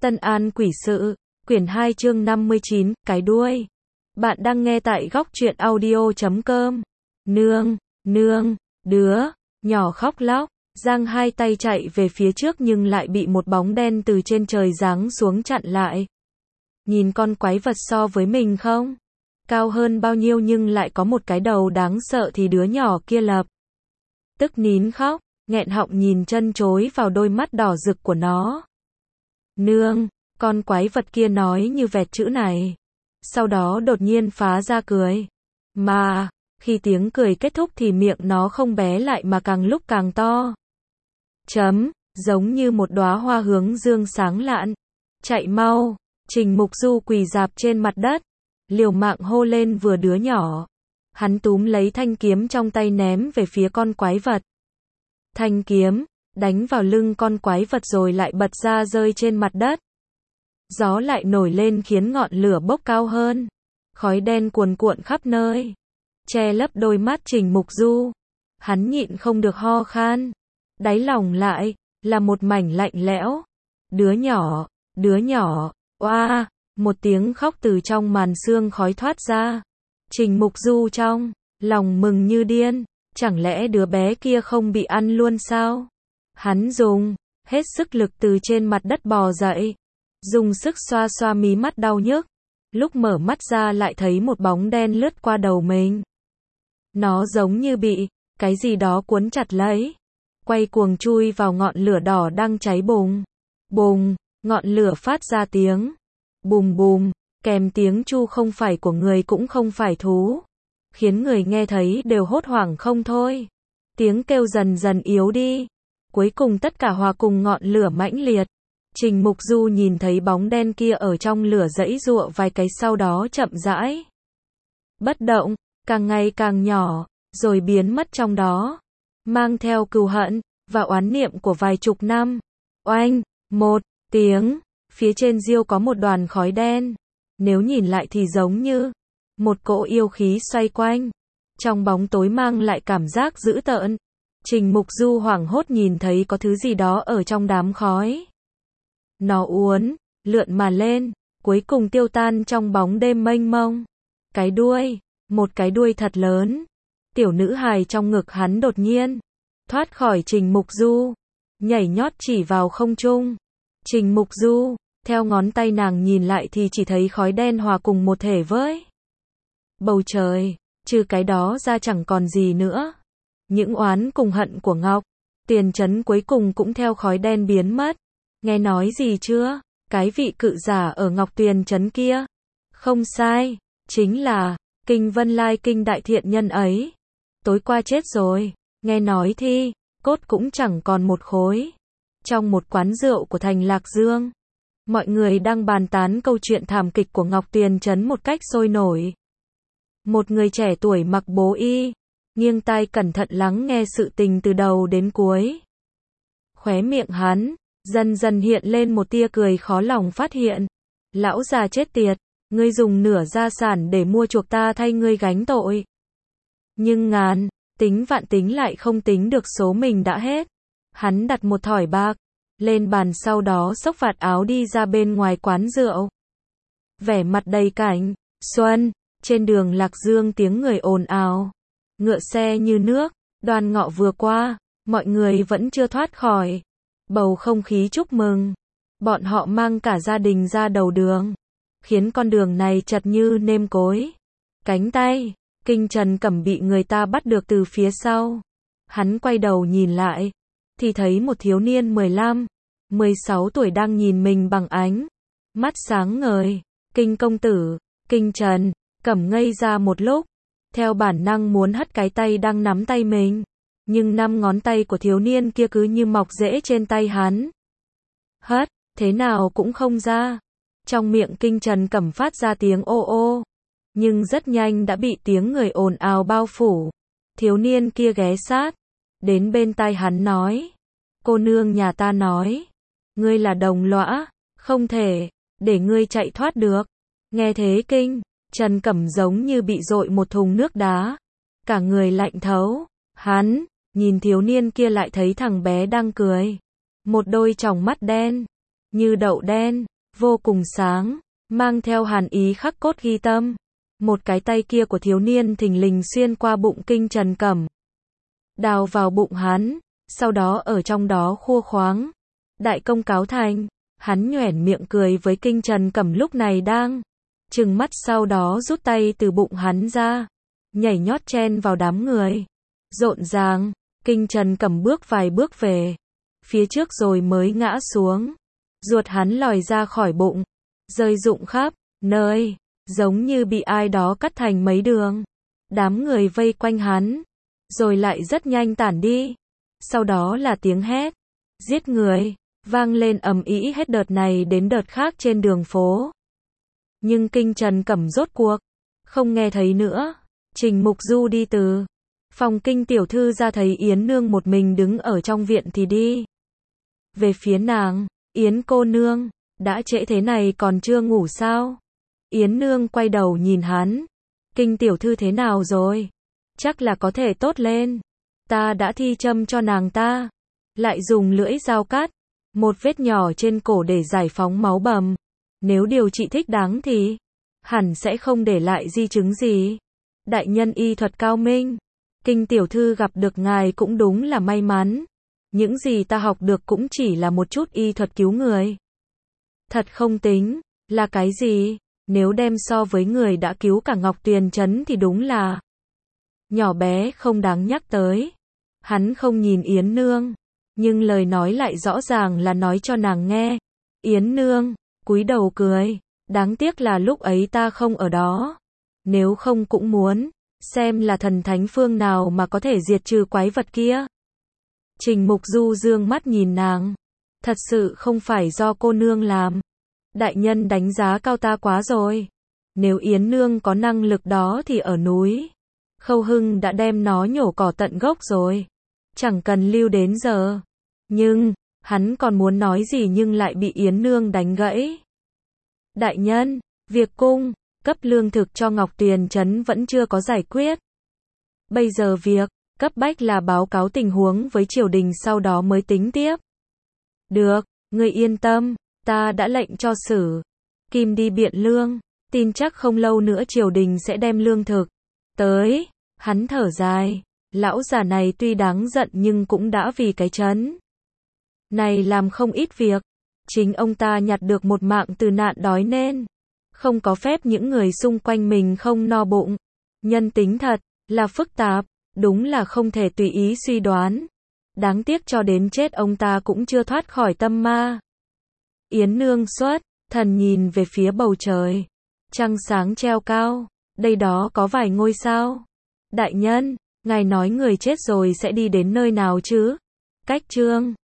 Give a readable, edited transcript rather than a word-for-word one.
Tân An Quỷ Sự, quyển 2 chương 59, cái đuôi. Bạn đang nghe tại góc truyện audio.com. Nương, đứa nhỏ khóc lóc, giang hai tay chạy về phía trước nhưng lại bị một bóng đen từ trên trời giáng xuống chặn lại. Nhìn con quái vật so với mình không? Cao hơn bao nhiêu nhưng lại có một cái đầu đáng sợ thì đứa nhỏ kia lập tức nín khóc, nghẹn họng nhìn chân chối vào đôi mắt đỏ rực của nó. Nương, con quái vật kia nói như vẹt chữ này. Sau đó đột nhiên phá ra cười. Mà, khi tiếng cười kết thúc thì miệng nó không bé lại mà càng lúc càng to. Giống như một đóa hoa hướng dương sáng lạn. Chạy mau, Trình Mục Du quỳ rạp trên mặt đất, liều mạng hô lên vừa đứa nhỏ. Hắn túm lấy thanh kiếm trong tay ném về phía con quái vật. Thanh kiếm đánh vào lưng con quái vật rồi lại bật ra rơi trên mặt đất. Gió lại nổi lên khiến ngọn lửa bốc cao hơn. Khói đen cuồn cuộn khắp nơi, che lấp đôi mắt Trình Mục Du. Hắn nhịn không được ho khan. Đáy lòng lại là một mảnh lạnh lẽo. Đứa nhỏ, oa, một tiếng khóc từ trong màn sương khói thoát ra. Trình Mục Du trong lòng mừng như điên. Chẳng lẽ đứa bé kia không bị ăn luôn sao? Hắn dùng hết sức lực từ trên mặt đất bò dậy, dùng sức xoa xoa mí mắt đau nhức. Lúc mở mắt ra lại thấy một bóng đen lướt qua đầu mình. Nó giống như bị cái gì đó cuốn chặt lấy, quay cuồng chui vào ngọn lửa đỏ đang cháy bùng. Bùng, ngọn lửa phát ra tiếng bùm bùm, kèm tiếng chu không phải của người cũng không phải thú, khiến người nghe thấy đều hốt hoảng không thôi. Tiếng kêu dần dần yếu đi, cuối cùng tất cả hòa cùng ngọn lửa mãnh liệt. Trình Mục Du nhìn thấy bóng đen kia ở trong lửa giãy giụa vài cái sau đó chậm rãi bất động, càng ngày càng nhỏ, rồi biến mất trong đó, mang theo cừu hận và oán niệm của vài chục năm. Oanh, một tiếng, phía trên diêu có một đoàn khói đen. Nếu nhìn lại thì giống như một cỗ yêu khí xoay quanh, trong bóng tối mang lại cảm giác dữ tợn. Trình Mục Du hoảng hốt nhìn thấy có thứ gì đó ở trong đám khói. Nó uốn lượn mà lên, cuối cùng tiêu tan trong bóng đêm mênh mông. Cái đuôi, một cái đuôi thật lớn. Tiểu nữ hài trong ngực hắn đột nhiên thoát khỏi Trình Mục Du, nhảy nhót chỉ vào không trung. Trình Mục Du, theo ngón tay nàng nhìn lại thì chỉ thấy khói đen hòa cùng một thể với bầu trời, trừ cái đó ra chẳng còn gì nữa. Những oán cùng hận của Ngọc Tiền Trấn cuối cùng cũng theo khói đen biến mất. Nghe nói gì chưa? Cái vị cự giả ở Ngọc Tuyền Trấn kia. Không sai, chính là Kinh Vân Lai Kinh đại thiện nhân ấy. Tối qua chết rồi, nghe nói thi cốt cũng chẳng còn một khối. Trong một quán rượu của thành Lạc Dương, mọi người đang bàn tán câu chuyện thảm kịch của Ngọc Tuyền Trấn một cách sôi nổi. Một người trẻ tuổi mặc bố y, nghiêng tai cẩn thận lắng nghe sự tình từ đầu đến cuối. Khóe miệng hắn dần dần hiện lên một tia cười khó lòng phát hiện. Lão già chết tiệt, ngươi dùng nửa gia sản để mua chuộc ta thay ngươi gánh tội. Nhưng ngàn tính vạn tính lại không tính được số mình đã hết. Hắn đặt một thỏi bạc lên bàn, sau đó xốc vạt áo đi ra bên ngoài quán rượu. Vẻ mặt đầy cảnh xuân. Trên đường Lạc Dương tiếng người ồn ào, ngựa xe như nước. Đoan Ngọ vừa qua, mọi người vẫn chưa thoát khỏi bầu không khí chúc mừng. Bọn họ mang cả gia đình ra đầu đường, khiến con đường này chật như nêm cối. Cánh tay Kinh Trần Cẩm bị người ta bắt được từ phía sau. Hắn quay đầu nhìn lại thì thấy một thiếu niên 15, 16 tuổi đang nhìn mình bằng ánh mắt sáng ngời. Kinh công tử. Kinh Trần Cẩm ngây ra một lúc, theo bản năng muốn hất cái tay đang nắm tay mình, nhưng 5 ngón tay của thiếu niên kia cứ như mọc rễ trên tay hắn. Hất thế nào cũng không ra. Trong miệng Kinh Trần Cẩm phát ra tiếng ô ô, nhưng rất nhanh đã bị tiếng người ồn ào bao phủ. Thiếu niên kia ghé sát đến bên tai hắn nói: cô nương nhà ta nói ngươi là đồng lõa, không thể để ngươi chạy thoát được. Nghe thế Kinh Trần Cẩm giống như bị dội một thùng nước đá, cả người lạnh thấu. Hắn nhìn thiếu niên kia lại thấy thằng bé đang cười, một đôi tròng mắt đen như đậu đen, vô cùng sáng, mang theo hàn ý khắc cốt ghi tâm. Một cái tay kia của thiếu niên thình lình xuyên qua bụng Kinh Trần Cẩm, đào vào bụng hắn, sau đó ở trong đó khua khoáng. Đại công cáo thành, hắn nhoẻn miệng cười với Kinh Trần Cẩm lúc này đang trừng mắt, sau đó rút tay từ bụng hắn ra, nhảy nhót chen vào đám người. Rộn ràng, Kinh Trần Cẩm bước vài bước về phía trước rồi mới ngã xuống. Ruột hắn lòi ra khỏi bụng, rơi rụng khắp nơi, giống như bị ai đó cắt thành mấy đường. Đám người vây quanh hắn, rồi lại rất nhanh tản đi. Sau đó là tiếng hét, giết người, vang lên ầm ĩ hết đợt này đến đợt khác trên đường phố. Nhưng Kinh Trần Cẩm rốt cuộc không nghe thấy nữa. Trình Mục Du đi từ phòng Kinh tiểu thư ra, thấy Yến nương một mình đứng ở trong viện thì đi về phía nàng. Yến cô nương, đã trễ thế này còn chưa ngủ sao? Yến nương quay đầu nhìn hắn. Kinh tiểu thư thế nào rồi? Chắc là có thể tốt lên. Ta đã thi châm cho nàng ta, lại dùng lưỡi dao cắt một vết nhỏ trên cổ để giải phóng máu bầm. Nếu điều trị thích đáng thì hẳn sẽ không để lại di chứng gì. Đại nhân y thuật cao minh, Kinh tiểu thư gặp được ngài cũng đúng là may mắn. Những gì ta học được cũng chỉ là một chút y thuật cứu người. Thật không tính là cái gì, nếu đem so với người đã cứu cả Ngọc Tuyền Trấn thì đúng là nhỏ bé không đáng nhắc tới. Hắn không nhìn Yến nương, nhưng lời nói lại rõ ràng là nói cho nàng nghe. Yến nương cúi đầu cười, đáng tiếc là lúc ấy ta không ở đó. Nếu không cũng muốn xem là thần thánh phương nào mà có thể diệt trừ quái vật kia. Trình Mục Du dương mắt nhìn nàng. Thật sự không phải do cô nương làm. Đại nhân đánh giá cao ta quá rồi. Nếu Yến nương có năng lực đó thì ở núi Khâu Hưng đã đem nó nhổ cỏ tận gốc rồi. Chẳng cần lưu đến giờ. Nhưng, hắn còn muốn nói gì nhưng lại bị Yến nương đánh gãy. Đại nhân, việc cung cấp lương thực cho Ngọc Tuyền Trấn vẫn chưa có giải quyết. Bây giờ việc cấp bách là báo cáo tình huống với triều đình, sau đó mới tính tiếp. Được, ngươi yên tâm, ta đã lệnh cho Sử Kim đi biện lương, tin chắc không lâu nữa triều đình sẽ đem lương thực tới. Hắn thở dài, lão già này tuy đáng giận nhưng cũng đã vì cái trấn này làm không ít việc. Chính ông ta nhặt được một mạng từ nạn đói nên không có phép những người xung quanh mình không no bụng. Nhân tính thật là phức tạp, đúng là không thể tùy ý suy đoán. Đáng tiếc cho đến chết ông ta cũng chưa thoát khỏi tâm ma. Yến nương xuất thần nhìn về phía bầu trời. Trăng sáng treo cao, đây đó có vài ngôi sao. Đại nhân, ngài nói người chết rồi sẽ đi đến nơi nào chứ? Cách Trương